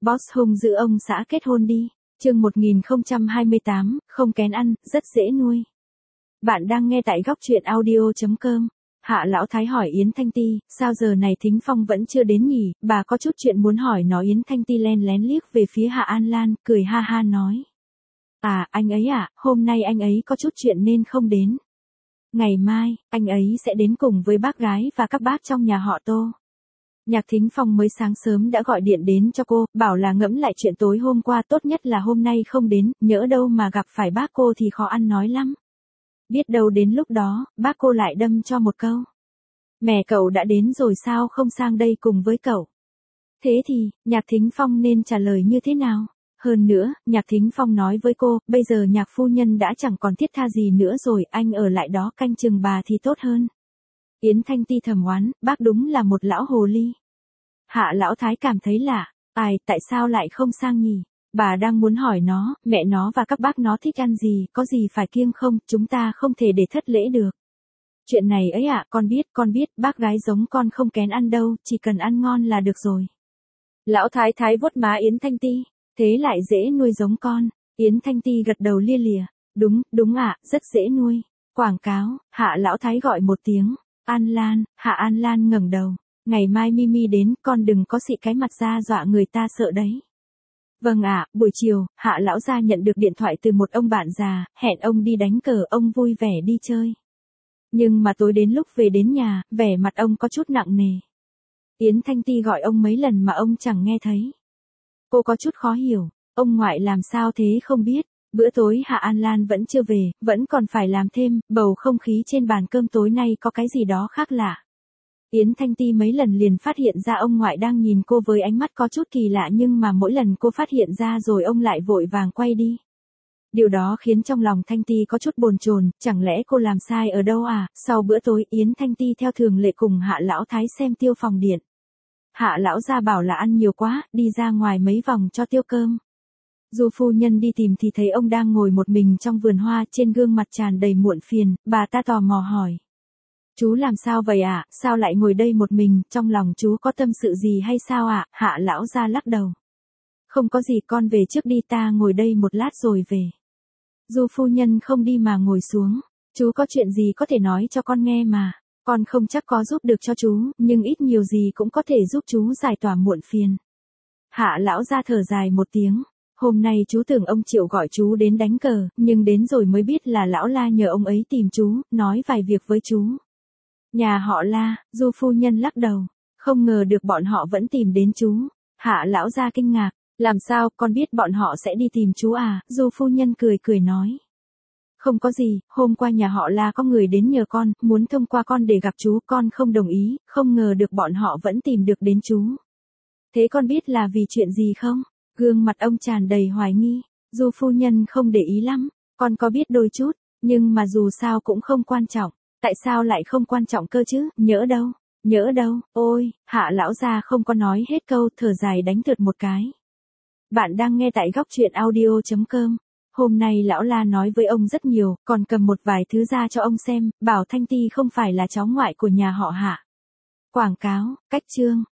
Boss hung giữ ông xã kết hôn đi. Chương 1028, không kén ăn, rất dễ nuôi. Bạn đang nghe tại góc truyện audio.com. Hạ Lão Thái hỏi Yến Thanh Ti, sao giờ này Thính Phong vẫn chưa đến nhỉ, bà có chút chuyện muốn hỏi nó. Yến Thanh Ti len lén liếc về phía Hạ An Lan, cười ha ha nói. À, anh ấy à, hôm nay anh ấy có chút chuyện nên không đến. Ngày mai, anh ấy sẽ đến cùng với bác gái và các bác trong nhà họ Tô. Nhạc Thính Phong mới sáng sớm đã gọi điện đến cho cô, bảo là ngẫm lại chuyện tối hôm qua, tốt nhất là hôm nay không đến, nhỡ đâu mà gặp phải bác cô thì khó ăn nói lắm. Biết đâu đến lúc đó, bác cô lại đâm cho một câu. Mẹ cậu đã đến rồi sao không sang đây cùng với cậu? Thế thì, Nhạc Thính Phong nên trả lời như thế nào? Hơn nữa, Nhạc Thính Phong nói với cô, bây giờ Nhạc phu nhân đã chẳng còn thiết tha gì nữa rồi, anh ở lại đó canh chừng bà thì tốt hơn. Yến Thanh Ti thầm oán, bác đúng là một lão hồ ly. Hạ Lão Thái cảm thấy lạ, tại sao lại không sang nhỉ? Bà đang muốn hỏi nó, mẹ nó và các bác nó thích ăn gì, có gì phải kiêng không, chúng ta không thể để thất lễ được. Chuyện này ấy ạ, con biết, bác gái giống con không kén ăn đâu, chỉ cần ăn ngon là được rồi. Lão Thái Thái vuốt má Yến Thanh Ti, thế lại dễ nuôi giống con. Yến Thanh Ti gật đầu lia lịa, đúng ạ, rất dễ nuôi. Quảng cáo, Hạ Lão Thái gọi một tiếng, An Lan, Hạ An Lan ngẩng đầu, ngày mai Mimi đến, con đừng có xị cái mặt ra dọa người ta sợ đấy. Vâng ạ, buổi chiều, Hạ Lão gia nhận được điện thoại từ một ông bạn già, hẹn ông đi đánh cờ, ông vui vẻ đi chơi. Nhưng mà tối đến lúc về đến nhà, vẻ mặt ông có chút nặng nề. Yến Thanh Ti gọi ông mấy lần mà ông chẳng nghe thấy. Cô có chút khó hiểu, ông ngoại làm sao thế không biết. Bữa tối Hạ An Lan vẫn chưa về, vẫn còn phải làm thêm, bầu không khí trên bàn cơm tối nay có cái gì đó khác lạ. Yến Thanh Ti mấy lần liền phát hiện ra ông ngoại đang nhìn cô với ánh mắt có chút kỳ lạ, nhưng mà mỗi lần cô phát hiện ra rồi ông lại vội vàng quay đi. Điều đó khiến trong lòng Thanh Ti có chút bồn chồn, chẳng lẽ cô làm sai ở đâu à? Sau bữa tối, Yến Thanh Ti theo thường lệ cùng Hạ Lão Thái xem tiêu phòng điện. Hạ Lão gia bảo là ăn nhiều quá, đi ra ngoài mấy vòng cho tiêu cơm. Du phu nhân đi tìm thì thấy ông đang ngồi một mình trong vườn hoa, trên gương mặt tràn đầy muộn phiền, bà ta tò mò hỏi. Chú làm sao vậy ạ, sao lại ngồi đây một mình, trong lòng chú có tâm sự gì hay sao ạ? Hạ Lão gia lắc đầu. Không có gì, con về trước đi, ta ngồi đây một lát rồi về. Du phu nhân không đi mà ngồi xuống. Chú có chuyện gì có thể nói cho con nghe mà. Con không chắc có giúp được cho chú, nhưng ít nhiều gì cũng có thể giúp chú giải tỏa muộn phiền. Hạ Lão gia thở dài một tiếng. Hôm nay chú tưởng ông Triệu gọi chú đến đánh cờ, nhưng đến rồi mới biết là Lão La nhờ ông ấy tìm chú, nói vài việc với chú. Nhà họ La, Du phu nhân lắc đầu. Không ngờ được bọn họ vẫn tìm đến chú. Hạ Lão gia kinh ngạc. Làm sao, con biết bọn họ sẽ đi tìm chú à? Du phu nhân cười nói. Không có gì, hôm qua nhà họ La có người đến nhờ con, muốn thông qua con để gặp chú, con không đồng ý, không ngờ được bọn họ vẫn tìm được đến chú. Thế con biết là vì chuyện gì không? Gương mặt ông tràn đầy hoài nghi. Du phu nhân không để ý lắm, con có biết đôi chút, nhưng mà dù sao cũng không quan trọng. Tại sao lại không quan trọng cơ chứ, nhỡ đâu, ôi, Hạ Lão gia không có nói hết câu, thở dài đánh thượt một cái. Bạn đang nghe tại góc truyện audio.com. Hôm nay Lão La nói với ông rất nhiều, còn cầm một vài thứ ra cho ông xem, bảo Thanh Ti không phải là cháu ngoại của nhà họ Hạ. Quảng cáo, cách chương.